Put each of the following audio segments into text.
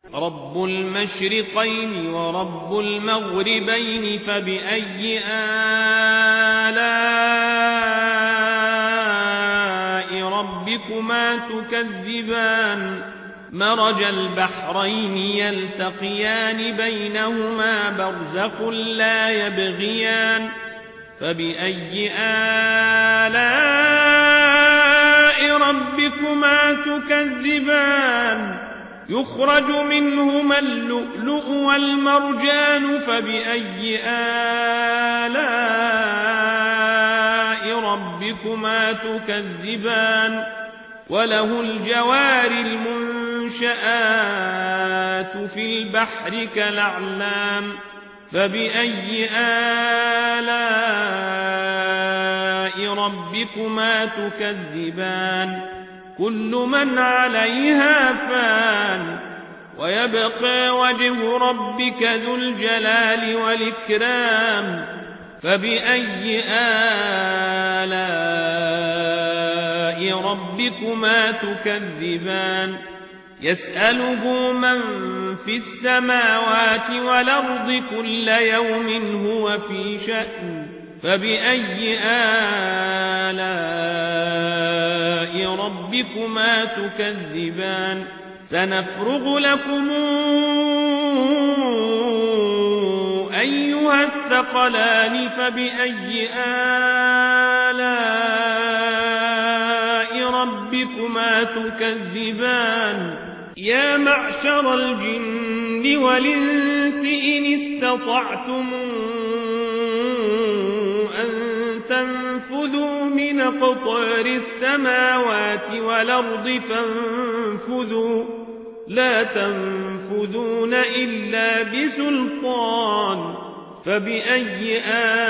رب المشرقين ورب المغربين فبأي آلاء ربكما تكذبان مرج البحرين يلتقيان بينهما برزخ لا يبغيان فبأي آلاء ربكما تكذبان يخرج منهما اللؤلؤ والمرجان فبأي آلاء ربكما تكذبان وله الجوار المنشآت في البحر كالأعلام فبأي آلاء ربكما تكذبان كل من عليها فان ويبقى وجه ربك ذو الجلال والإكرام فبأي آلاء ربكما تكذبان يسأله من في السماوات والأرض كل يوم هو في شأن فبأي آلاء ربكما تكذبان سنفرغ لكم أيها الثقلان فبأي آلاء ربكما تكذبان يا معشر الجن والإنس إن استطعتم أن تنفذوا من أقطار السماوات والأرض فانفذوا لا تنفذون إلا بسلطان فبأي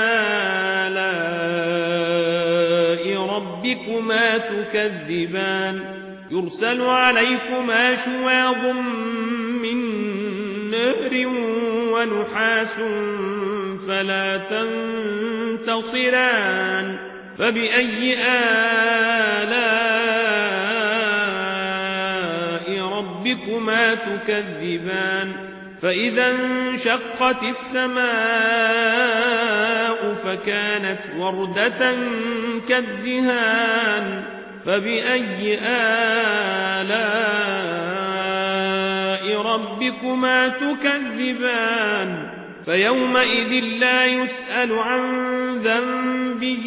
آلاء ربكما تكذبان يرسل عليكما شواظ من نار ونحاس فلا تنتصران فبأي آلاء ربكما تكذبان فإذا انشقت السماء فكانت وردة كالدهان فبأي آلاء ربكما تكذبان فيومئذ لا يسأل عن ذنبه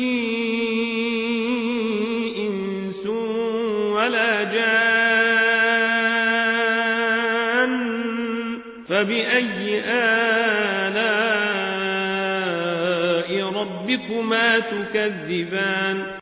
إنس ولا جان فبأي آلاء ربكما تكذبان